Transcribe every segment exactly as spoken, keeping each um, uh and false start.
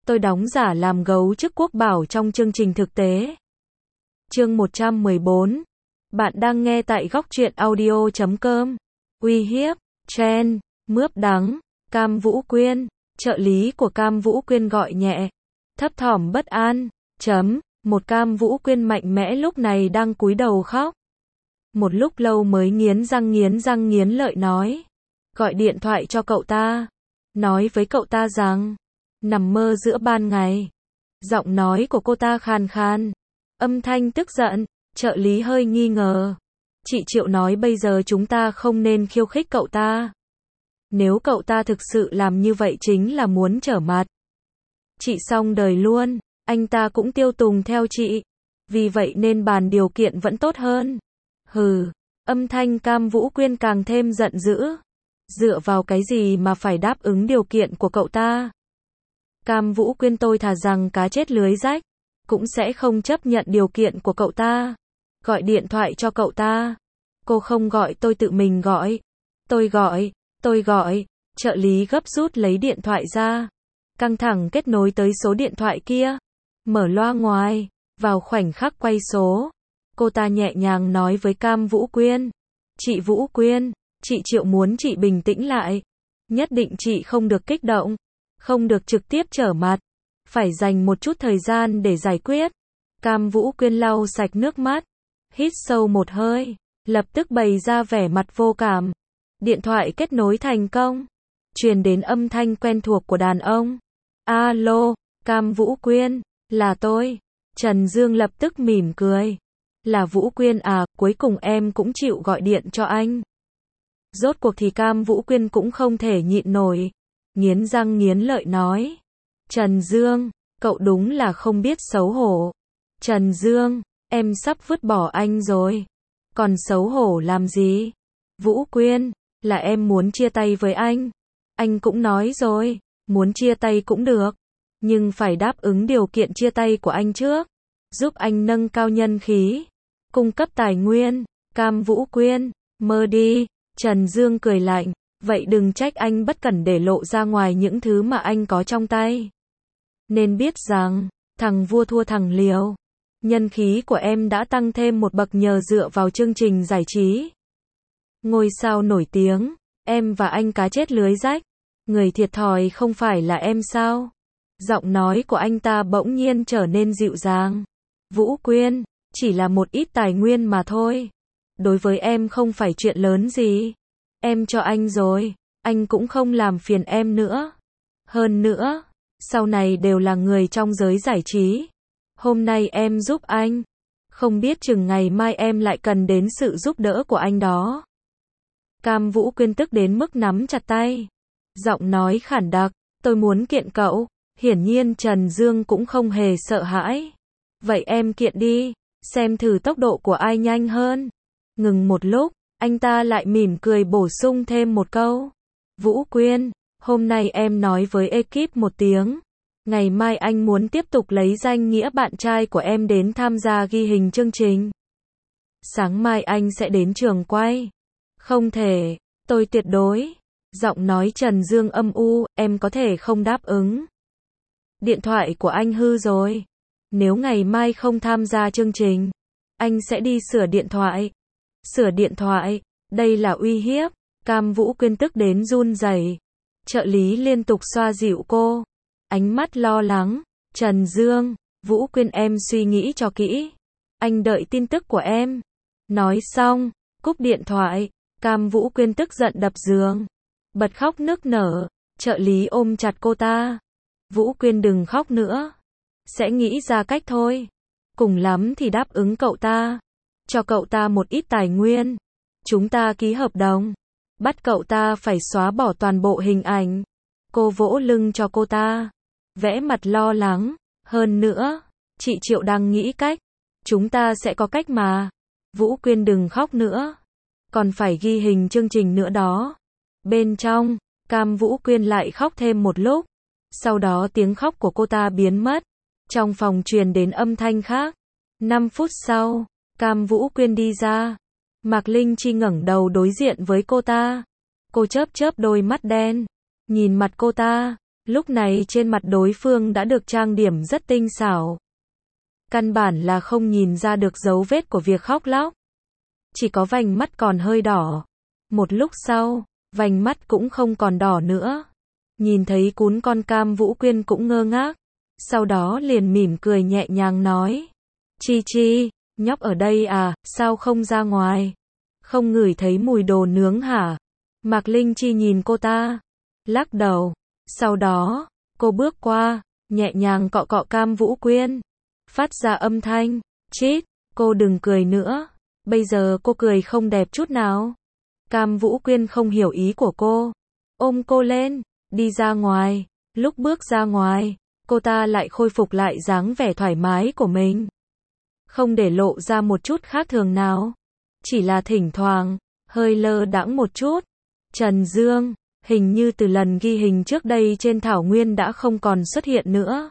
tôi đóng giả làm gấu chức quốc bảo trong chương trình thực tế. Chương một trăm mười bốn. Bạn đang nghe tại góc truyện audio chấm com. Uy hiếp, Chen, mướp đắng, Cam Vũ Quyên, trợ lý của Cam Vũ Quyên gọi nhẹ, thấp thỏm bất an, chấm, một Cam Vũ Quyên mạnh mẽ lúc này đang cúi đầu khóc. Một lúc lâu mới nghiến răng nghiến răng nghiến lợi nói, gọi điện thoại cho cậu ta, nói với cậu ta rằng, nằm mơ giữa ban ngày. Giọng nói của cô ta khàn khàn, âm thanh tức giận, trợ lý hơi nghi ngờ. Chị Triệu nói bây giờ chúng ta không nên khiêu khích cậu ta. Nếu cậu ta thực sự làm như vậy chính là muốn trở mặt. Chị xong đời luôn, anh ta cũng tiêu tùng theo chị. Vì vậy nên bàn điều kiện vẫn tốt hơn. Hừ, âm thanh Cam Vũ Quyên càng thêm giận dữ. Dựa vào cái gì mà phải đáp ứng điều kiện của cậu ta? Cam Vũ Quyên tôi thà rằng cá chết lưới rách, cũng sẽ không chấp nhận điều kiện của cậu ta. Gọi điện thoại cho cậu ta. Cô không gọi tôi tự mình gọi. Tôi gọi, tôi gọi, trợ lý gấp rút lấy điện thoại ra. Căng thẳng kết nối tới số điện thoại kia. Mở loa ngoài, vào khoảnh khắc quay số. Cô ta nhẹ nhàng nói với Cam Vũ Quyên. Chị Vũ Quyên, chị Triệu muốn chị bình tĩnh lại. Nhất định chị không được kích động. Không được trực tiếp trở mặt. Phải dành một chút thời gian để giải quyết. Cam Vũ Quyên lau sạch nước mắt. Hít sâu một hơi. Lập tức bày ra vẻ mặt vô cảm. Điện thoại kết nối thành công. Truyền đến âm thanh quen thuộc của đàn ông. Alo, Cam Vũ Quyên, là tôi. Trần Dương lập tức mỉm cười. Là Vũ Quyên à, cuối cùng em cũng chịu gọi điện cho anh. Rốt cuộc thì Cam Vũ Quyên cũng không thể nhịn nổi. Nghiến răng nghiến lợi nói. Trần Dương, cậu đúng là không biết xấu hổ. Trần Dương, em sắp vứt bỏ anh rồi. Còn xấu hổ làm gì? Vũ Quyên, là em muốn chia tay với anh. Anh cũng nói rồi, muốn chia tay cũng được. Nhưng phải đáp ứng điều kiện chia tay của anh trước. Giúp anh nâng cao nhân khí. Cung cấp tài nguyên. Cam Vũ Quyên, mơ đi. Trần Dương cười lạnh. Vậy đừng trách anh bất cẩn để lộ ra ngoài những thứ mà anh có trong tay. Nên biết rằng, thằng vua thua thằng liều. Nhân khí của em đã tăng thêm một bậc nhờ dựa vào chương trình giải trí. Ngôi sao nổi tiếng, em và anh cá chết lưới rách. Người thiệt thòi không phải là em sao? Giọng nói của anh ta bỗng nhiên trở nên dịu dàng. Vũ Quyên, chỉ là một ít tài nguyên mà thôi. Đối với em không phải chuyện lớn gì. Em cho anh rồi, anh cũng không làm phiền em nữa. Hơn nữa, sau này đều là người trong giới giải trí. Hôm nay em giúp anh, không biết chừng ngày mai em lại cần đến sự giúp đỡ của anh đó. Cam Vũ Quyên tức đến mức nắm chặt tay. Giọng nói khản đặc, tôi muốn kiện cậu. Hiển nhiên Trần Dương cũng không hề sợ hãi. Vậy em kiện đi, xem thử tốc độ của ai nhanh hơn. Ngừng một lúc, anh ta lại mỉm cười bổ sung thêm một câu. Vũ Quyên, hôm nay em nói với ekip một tiếng. Ngày mai anh muốn tiếp tục lấy danh nghĩa bạn trai của em đến tham gia ghi hình chương trình. Sáng mai anh sẽ đến trường quay. Không thể, tôi tuyệt đối. Giọng nói Trần Dương âm u, em có thể không đáp ứng. Điện thoại của anh hư rồi. Nếu ngày mai không tham gia chương trình, anh sẽ đi sửa điện thoại. Sửa điện thoại, đây là uy hiếp. Cam Vũ Quyên tức đến run rẩy. Trợ lý liên tục xoa dịu cô. Ánh mắt lo lắng. Trần Dương, Vũ Quyên em suy nghĩ cho kỹ. Anh đợi tin tức của em. Nói xong, cúp điện thoại. Cam Vũ Quyên tức giận đập giường. Bật khóc nức nở. Trợ lý ôm chặt cô ta. Vũ Quyên đừng khóc nữa. Sẽ nghĩ ra cách thôi. Cùng lắm thì đáp ứng cậu ta. Cho cậu ta một ít tài nguyên. Chúng ta ký hợp đồng. Bắt cậu ta phải xóa bỏ toàn bộ hình ảnh. Cô vỗ lưng cho cô ta. Vẽ mặt lo lắng. Hơn nữa, chị Triệu đang nghĩ cách. Chúng ta sẽ có cách mà. Vũ Quyên đừng khóc nữa. Còn phải ghi hình chương trình nữa đó. Bên trong, Cam Vũ Quyên lại khóc thêm một lúc. Sau đó tiếng khóc của cô ta biến mất. Trong phòng truyền đến âm thanh khác. năm phút sau, Cam Vũ Quyên đi ra. Mạc Linh Chi ngẩng đầu đối diện với cô ta. Cô chớp chớp đôi mắt đen. Nhìn mặt cô ta. Lúc này trên mặt đối phương đã được trang điểm rất tinh xảo. Căn bản là không nhìn ra được dấu vết của việc khóc lóc. Chỉ có vành mắt còn hơi đỏ. Một lúc sau, vành mắt cũng không còn đỏ nữa. Nhìn thấy cún con Cam Vũ Quyên cũng ngơ ngác. Sau đó liền mỉm cười nhẹ nhàng nói. Chi Chi, nhóc ở đây à, sao không ra ngoài? Không ngửi thấy mùi đồ nướng hả? Mạc Linh Chi nhìn cô ta, lắc đầu. Sau đó, cô bước qua, nhẹ nhàng cọ cọ Cam Vũ Quyên. Phát ra âm thanh, chít, cô đừng cười nữa. Bây giờ cô cười không đẹp chút nào. Cam Vũ Quyên không hiểu ý của cô. Ôm cô lên, đi ra ngoài. Lúc bước ra ngoài, cô ta lại khôi phục lại dáng vẻ thoải mái của mình. Không để lộ ra một chút khác thường nào. Chỉ là thỉnh thoảng, hơi lơ đãng một chút. Trần Dương, hình như từ lần ghi hình trước đây trên thảo nguyên đã không còn xuất hiện nữa.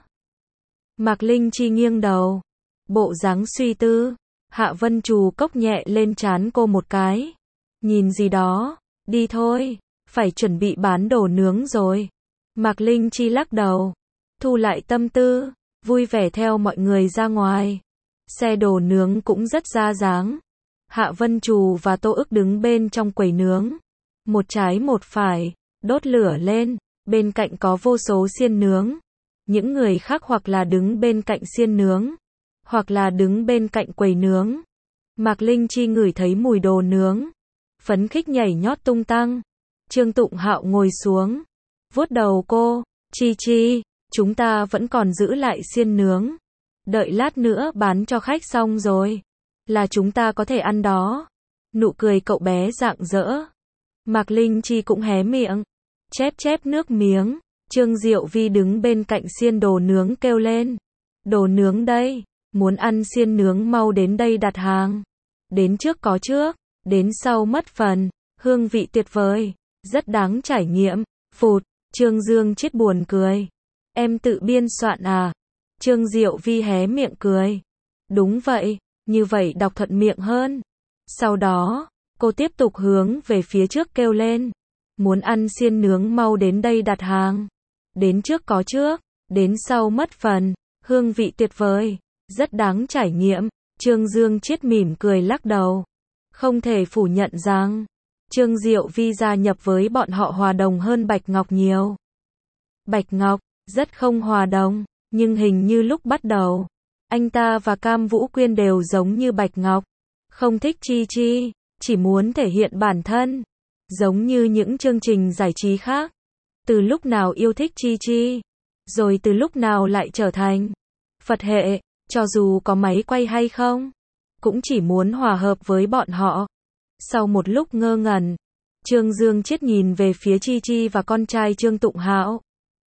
Mạc Linh Chi nghiêng đầu. Bộ dáng suy tư. Hạ Vân Trù cốc nhẹ lên trán cô một cái. Nhìn gì đó, đi thôi, phải chuẩn bị bán đồ nướng rồi. Mạc Linh Chi lắc đầu. Thu lại tâm tư, vui vẻ theo mọi người ra ngoài. Xe đồ nướng cũng rất ra dáng. Hạ Vân Trù và Tô Ức đứng bên trong quầy nướng. Một trái một phải, đốt lửa lên, bên cạnh có vô số xiên nướng. Những người khác hoặc là đứng bên cạnh xiên nướng, hoặc là đứng bên cạnh quầy nướng. Mạc Linh Chi ngửi thấy mùi đồ nướng, phấn khích nhảy nhót tung tăng. Trương Tụng Hạo ngồi xuống, vuốt đầu cô. Chi Chi, chúng ta vẫn còn giữ lại xiên nướng. Đợi lát nữa bán cho khách xong rồi, là chúng ta có thể ăn đó. Nụ cười cậu bé rạng rỡ. Mạc Linh Chi cũng hé miệng, chép chép nước miếng. Trương Diệu Vi đứng bên cạnh xiên đồ nướng kêu lên. Đồ nướng đây, muốn ăn xiên nướng mau đến đây đặt hàng. Đến trước có trước, đến sau mất phần, hương vị tuyệt vời, rất đáng trải nghiệm. Phụt, Trương Dương chết buồn cười. Em tự biên soạn à? Trương Diệu Vi hé miệng cười. Đúng vậy, như vậy đọc thuận miệng hơn. Sau đó, cô tiếp tục hướng về phía trước kêu lên. Muốn ăn xiên nướng mau đến đây đặt hàng. Đến trước có trước, đến sau mất phần, hương vị tuyệt vời, rất đáng trải nghiệm. Trương Dương Chiết mỉm cười lắc đầu. Không thể phủ nhận rằng, Trương Diệu Vi gia nhập với bọn họ hòa đồng hơn Bạch Ngọc nhiều. Bạch Ngọc, rất không hòa đồng, nhưng hình như lúc bắt đầu, anh ta và Cam Vũ Quyên đều giống như Bạch Ngọc. Không thích Chi Chi, chỉ muốn thể hiện bản thân. Giống như những chương trình giải trí khác. Từ lúc nào yêu thích Chi Chi, rồi từ lúc nào lại trở thành Phật hệ, cho dù có máy quay hay không, cũng chỉ muốn hòa hợp với bọn họ. Sau một lúc ngơ ngẩn, Trương Dương Chiết nhìn về phía Chi Chi và con trai Trương Tụng Hạo.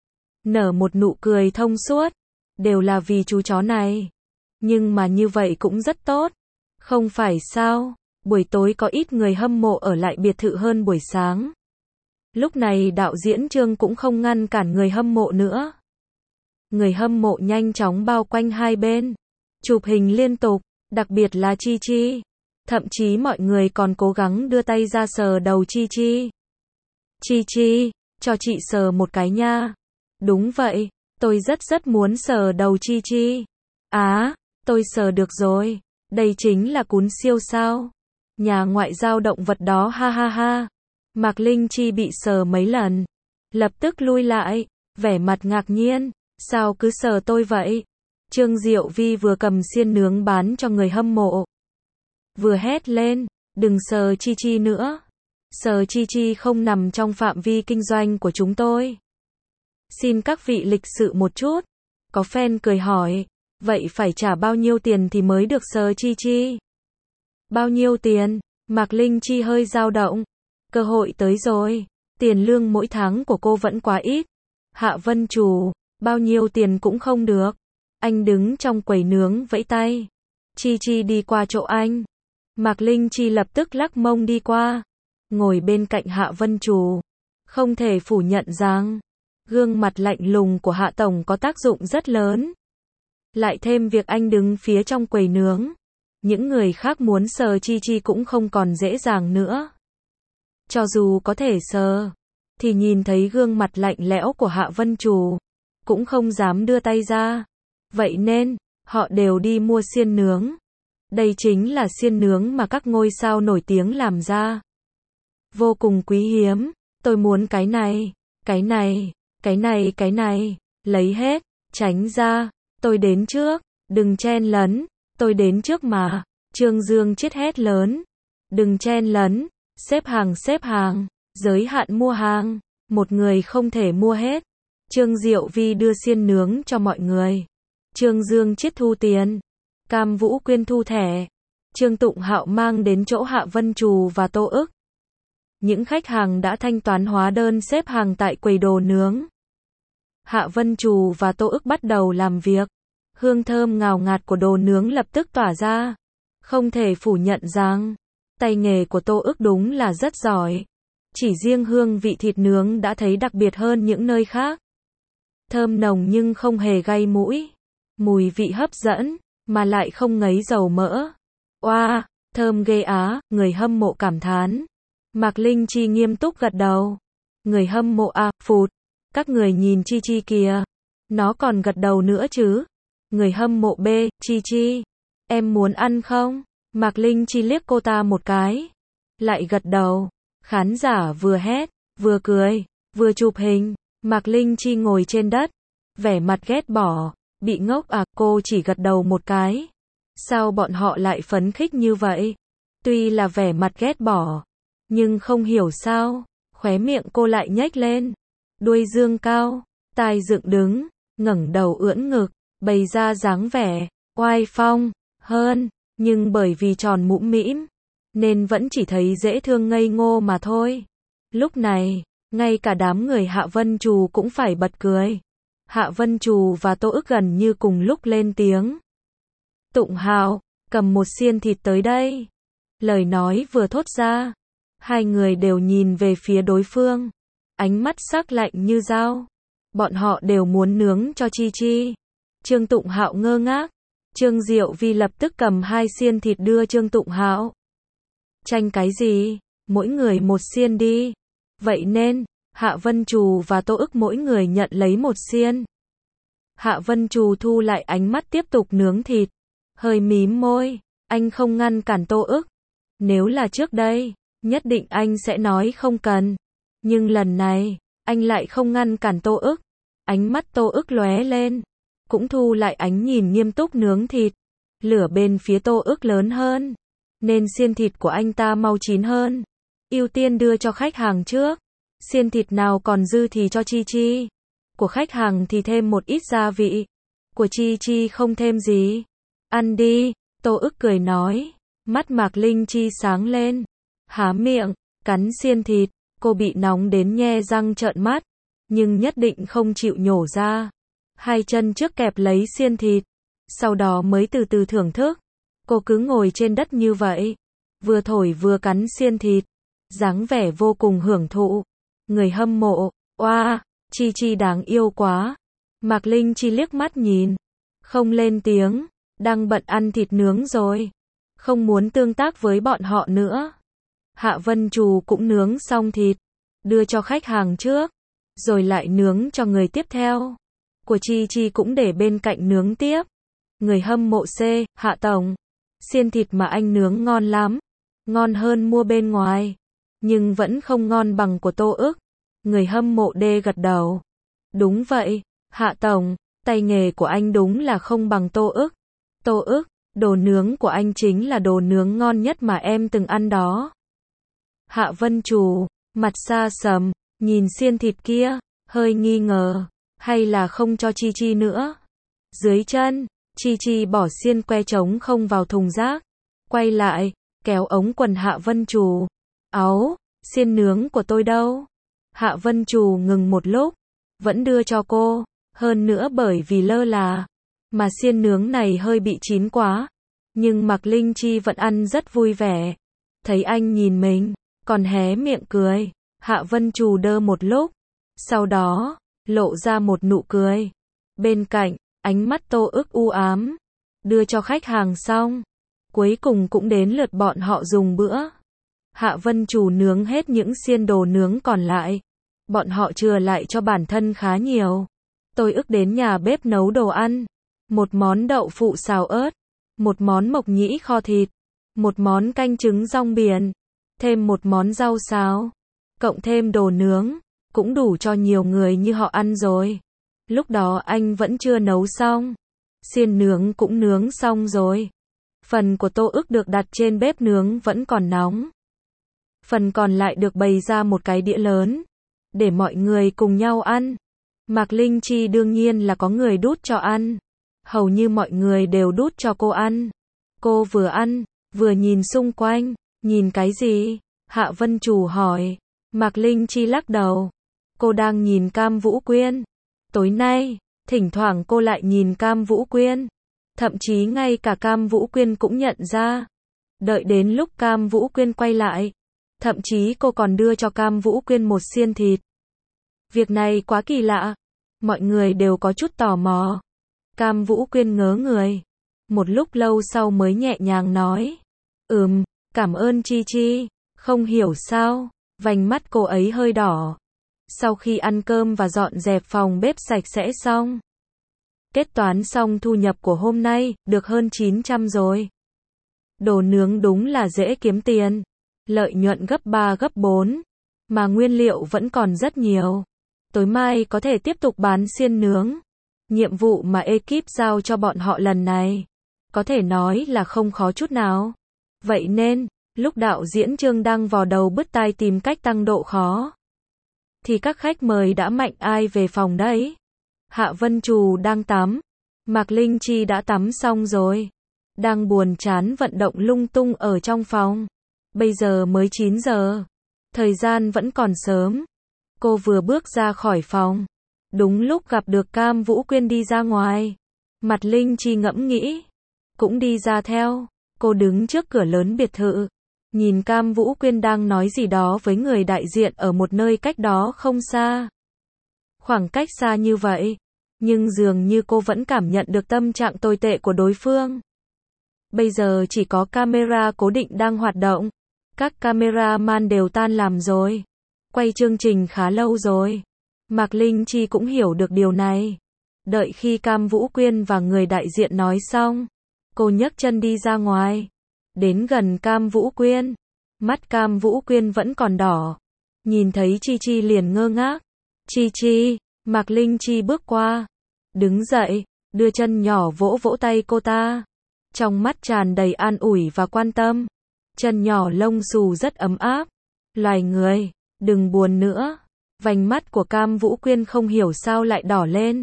Nở một nụ cười thông suốt, đều là vì chú chó này. Nhưng mà như vậy cũng rất tốt, không phải sao? Buổi tối có ít người hâm mộ ở lại biệt thự hơn buổi sáng. Lúc này đạo diễn Trương cũng không ngăn cản người hâm mộ nữa. Người hâm mộ nhanh chóng bao quanh hai bên, chụp hình liên tục, đặc biệt là Chi Chi. Thậm chí mọi người còn cố gắng đưa tay ra sờ đầu Chi Chi. Chi Chi, cho chị sờ một cái nha. Đúng vậy, tôi rất rất muốn sờ đầu Chi Chi. Á, tôi sờ được rồi, đây chính là cún siêu sao. Nhà ngoại giao động vật đó ha ha ha. Mạc Linh Chi bị sờ mấy lần, lập tức lui lại, vẻ mặt ngạc nhiên, sao cứ sờ tôi vậy? Trương Diệu Vi vừa cầm xiên nướng bán cho người hâm mộ, vừa hét lên, đừng sờ Chi Chi nữa. Sờ Chi Chi không nằm trong phạm vi kinh doanh của chúng tôi. Xin các vị lịch sự một chút. Có fan cười hỏi, vậy phải trả bao nhiêu tiền thì mới được sờ Chi Chi? Bao nhiêu tiền? Mạc Linh Chi hơi dao động. Cơ hội tới rồi. Tiền lương mỗi tháng của cô vẫn quá ít. Hạ Vân Trù, bao nhiêu tiền cũng không được. Anh đứng trong quầy nướng vẫy tay. Chi Chi đi qua chỗ anh. Mạc Linh Chi lập tức lắc mông đi qua. Ngồi bên cạnh Hạ Vân Trù. Không thể phủ nhận rằng, gương mặt lạnh lùng của Hạ Tổng có tác dụng rất lớn. Lại thêm việc anh đứng phía trong quầy nướng. Những người khác muốn sờ Chi Chi cũng không còn dễ dàng nữa. Cho dù có thể sờ, thì nhìn thấy gương mặt lạnh lẽo của Hạ Vân Trù, cũng không dám đưa tay ra. Vậy nên, họ đều đi mua xiên nướng. Đây chính là xiên nướng mà các ngôi sao nổi tiếng làm ra. Vô cùng quý hiếm, tôi muốn cái này, cái này, cái này, cái này, lấy hết, tránh ra, tôi đến trước, đừng chen lấn, tôi đến trước mà. Trương Dương chết hét lớn, đừng chen lấn, xếp hàng xếp hàng, giới hạn mua hàng, một người không thể mua hết. Trương Diệu Vi đưa xiên nướng cho mọi người. Trương Dương chết thu tiền. Cam Vũ Quyên thu thẻ. Trương Tụng Hạo mang đến chỗ Hạ Vân Trù và Tô Ức. Những khách hàng đã thanh toán hóa đơn xếp hàng tại quầy đồ nướng. Hạ Vân Trù và Tô Ức bắt đầu làm việc. Hương thơm ngào ngạt của đồ nướng lập tức tỏa ra. Không thể phủ nhận rằng, tay nghề của Tô Ức đúng là rất giỏi. Chỉ riêng hương vị thịt nướng đã thấy đặc biệt hơn những nơi khác. Thơm nồng nhưng không hề gay mũi. Mùi vị hấp dẫn, mà lại không ngấy dầu mỡ. Oa, wow, thơm ghê á, người hâm mộ cảm thán. Mạc Linh Chi nghiêm túc gật đầu. Người hâm mộ à, phụt. Các người nhìn Chi Chi kìa. Nó còn gật đầu nữa chứ. Người hâm mộ B, Chi Chi. Em muốn ăn không? Mạc Linh Chi liếc cô ta một cái. Lại gật đầu. Khán giả vừa hét, vừa cười, vừa chụp hình. Mạc Linh Chi ngồi trên đất. Vẻ mặt ghét bỏ. Bị ngốc à, cô chỉ gật đầu một cái. Sao bọn họ lại phấn khích như vậy? Tuy là vẻ mặt ghét bỏ, nhưng không hiểu sao, khóe miệng cô lại nhếch lên. Đuôi dương cao, tai dựng đứng, ngẩng đầu ưỡn ngực, bày ra dáng vẻ oai phong hơn, nhưng bởi vì tròn mũm mĩm, nên vẫn chỉ thấy dễ thương ngây ngô mà thôi. Lúc này, ngay cả đám người Hạ Vân Trù cũng phải bật cười. Hạ Vân Trù và Tô Ức gần như cùng lúc lên tiếng. Tụng Hạo, cầm một xiên thịt tới đây. Lời nói vừa thốt ra, hai người đều nhìn về phía đối phương, ánh mắt sắc lạnh như dao. Bọn họ đều muốn nướng cho Chi Chi. Trương Tụng Hạo ngơ ngác. Trương Diệu Vi lập tức cầm hai xiên thịt đưa Trương Tụng Hạo. Tranh cái gì? Mỗi người một xiên đi. Vậy nên, Hạ Vân Trù và Tô Ức mỗi người nhận lấy một xiên. Hạ Vân Trù thu lại ánh mắt tiếp tục nướng thịt. Hơi mím môi, anh không ngăn cản Tô Ức. Nếu là trước đây, nhất định anh sẽ nói không cần. Nhưng lần này, anh lại không ngăn cản Tô Ức. Ánh mắt Tô Ức lóe lên, cũng thu lại ánh nhìn nghiêm túc nướng thịt. Lửa bên phía Tô Ức lớn hơn, nên xiên thịt của anh ta mau chín hơn. Ưu tiên đưa cho khách hàng trước. Xiên thịt nào còn dư thì cho Chi Chi. Của khách hàng thì thêm một ít gia vị. Của Chi Chi không thêm gì. Ăn đi, Tô Ức cười nói. Mắt Mạc Linh Chi sáng lên. Há miệng, cắn xiên thịt. Cô bị nóng đến nhe răng trợn mắt, nhưng nhất định không chịu nhổ ra. Hai chân trước kẹp lấy xiên thịt, sau đó mới từ từ thưởng thức. Cô cứ ngồi trên đất như vậy, vừa thổi vừa cắn xiên thịt, dáng vẻ vô cùng hưởng thụ. Người hâm mộ, oa, wow, Chi Chi đáng yêu quá. Mạc Linh Chi liếc mắt nhìn, không lên tiếng, đang bận ăn thịt nướng rồi, không muốn tương tác với bọn họ nữa. Hạ Vân Trù cũng nướng xong thịt, đưa cho khách hàng trước, rồi lại nướng cho người tiếp theo. Của Chi Chi cũng để bên cạnh nướng tiếp. Người hâm mộ C, Hạ Tổng, xiên thịt mà anh nướng ngon lắm, ngon hơn mua bên ngoài, nhưng vẫn không ngon bằng của Tô Ức. Người hâm mộ D gật đầu. Đúng vậy, Hạ Tổng, tay nghề của anh đúng là không bằng Tô Ức. Tô Ức, đồ nướng của anh chính là đồ nướng ngon nhất mà em từng ăn đó. Hạ Vân Trù, mặt xa sầm, nhìn xiên thịt kia, hơi nghi ngờ, hay là không cho Chi Chi nữa. Dưới chân, Chi Chi bỏ xiên que trống không vào thùng rác, quay lại, kéo ống quần Hạ Vân Trù. Áu, xiên nướng của tôi đâu? Hạ Vân Trù ngừng một lúc, vẫn đưa cho cô, hơn nữa bởi vì lơ là, mà xiên nướng này hơi bị chín quá. Nhưng Mạc Linh Chi vẫn ăn rất vui vẻ. Thấy anh nhìn mình, còn hé miệng cười. Hạ Vân Trù đơ một lúc, sau đó, lộ ra một nụ cười. Bên cạnh, ánh mắt Tô Ức u ám. Đưa cho khách hàng xong, cuối cùng cũng đến lượt bọn họ dùng bữa. Hạ Vân Trù nướng hết những xiên đồ nướng còn lại, bọn họ chừa lại cho bản thân khá nhiều. Tôi ức đến nhà bếp nấu đồ ăn. Một món đậu phụ xào ớt, một món mộc nhĩ kho thịt, một món canh trứng rong biển, thêm một món rau xào, cộng thêm đồ nướng, cũng đủ cho nhiều người như họ ăn rồi. Lúc đó anh vẫn chưa nấu xong. Xiên nướng cũng nướng xong rồi. Phần của tô ức được đặt trên bếp nướng vẫn còn nóng. Phần còn lại được bày ra một cái đĩa lớn, để mọi người cùng nhau ăn. Mạc Linh Chi đương nhiên là có người đút cho ăn. Hầu như mọi người đều đút cho cô ăn. Cô vừa ăn, vừa nhìn xung quanh. Nhìn cái gì? Hạ Vân Trù hỏi. Mạc Linh Chi lắc đầu. Cô đang nhìn Cam Vũ Quyên. Tối nay, thỉnh thoảng cô lại nhìn Cam Vũ Quyên. Thậm chí ngay cả Cam Vũ Quyên cũng nhận ra. Đợi đến lúc Cam Vũ Quyên quay lại, thậm chí cô còn đưa cho Cam Vũ Quyên một xiên thịt. Việc này quá kỳ lạ. Mọi người đều có chút tò mò. Cam Vũ Quyên ngớ người. Một lúc lâu sau mới nhẹ nhàng nói. Ừm, cảm ơn Chi Chi. Không hiểu sao, vành mắt cô ấy hơi đỏ. Sau khi ăn cơm và dọn dẹp phòng bếp sạch sẽ xong. Kết toán xong thu nhập của hôm nay, được hơn chín trăm rồi. Đồ nướng đúng là dễ kiếm tiền. Lợi nhuận gấp ba gấp bốn. Mà nguyên liệu vẫn còn rất nhiều. Tối mai có thể tiếp tục bán xiên nướng. Nhiệm vụ mà ekip giao cho bọn họ lần này, có thể nói là không khó chút nào. Vậy nên, lúc đạo diễn Trương Đăng vò đầu bứt tai tìm cách tăng độ khó, thì các khách mời đã mạnh ai về phòng đấy. Hạ Vân Trù đang tắm. Mạc Linh Chi đã tắm xong rồi. Đang buồn chán vận động lung tung ở trong phòng. Bây giờ mới chín giờ. Thời gian vẫn còn sớm. Cô vừa bước ra khỏi phòng. Đúng lúc gặp được Cam Vũ Quyên đi ra ngoài. Mặt Linh Chi ngẫm nghĩ. Cũng đi ra theo. Cô đứng trước cửa lớn biệt thự. Nhìn Cam Vũ Quyên đang nói gì đó với người đại diện ở một nơi cách đó không xa. Khoảng cách xa như vậy. Nhưng dường như cô vẫn cảm nhận được tâm trạng tồi tệ của đối phương. Bây giờ chỉ có camera cố định đang hoạt động. Các cameraman đều tan làm rồi. Quay chương trình khá lâu rồi. Mạc Linh Chi cũng hiểu được điều này. Đợi khi Cam Vũ Quyên và người đại diện nói xong, cô nhấc chân đi ra ngoài. Đến gần Cam Vũ Quyên. Mắt Cam Vũ Quyên vẫn còn đỏ. Nhìn thấy Chi Chi liền ngơ ngác. Chi Chi, Mạc Linh Chi bước qua. Đứng dậy, đưa chân nhỏ vỗ vỗ tay cô ta. Trong mắt tràn đầy an ủi và quan tâm. Chân nhỏ lông xù rất ấm áp. Loài người, đừng buồn nữa. Vành mắt của Cam Vũ Quyên không hiểu sao lại đỏ lên.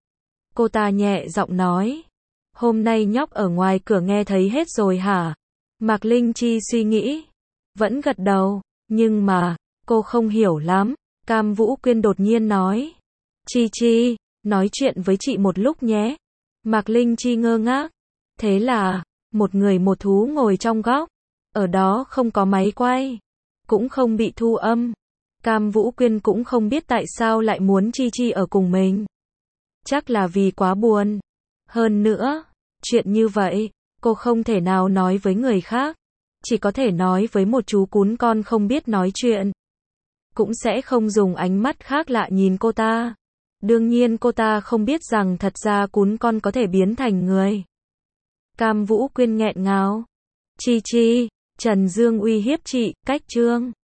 Cô ta nhẹ giọng nói. Hôm nay nhóc ở ngoài cửa nghe thấy hết rồi hả? Mạc Linh Chi suy nghĩ. Vẫn gật đầu. Nhưng mà, cô không hiểu lắm. Cam Vũ Quyên đột nhiên nói. Chi Chi, nói chuyện với chị một lúc nhé. Mạc Linh Chi ngơ ngác. Thế là, một người một thú ngồi trong góc. Ở đó không có máy quay. Cũng không bị thu âm. Cam Vũ Quyên cũng không biết tại sao lại muốn Chi Chi ở cùng mình. Chắc là vì quá buồn. Hơn nữa, chuyện như vậy, cô không thể nào nói với người khác. Chỉ có thể nói với một chú cún con không biết nói chuyện. Cũng sẽ không dùng ánh mắt khác lạ nhìn cô ta. Đương nhiên cô ta không biết rằng thật ra cún con có thể biến thành người. Cam Vũ Quyên nghẹn ngào. Chi Chi, Trần Dương uy hiếp chị, cách chương.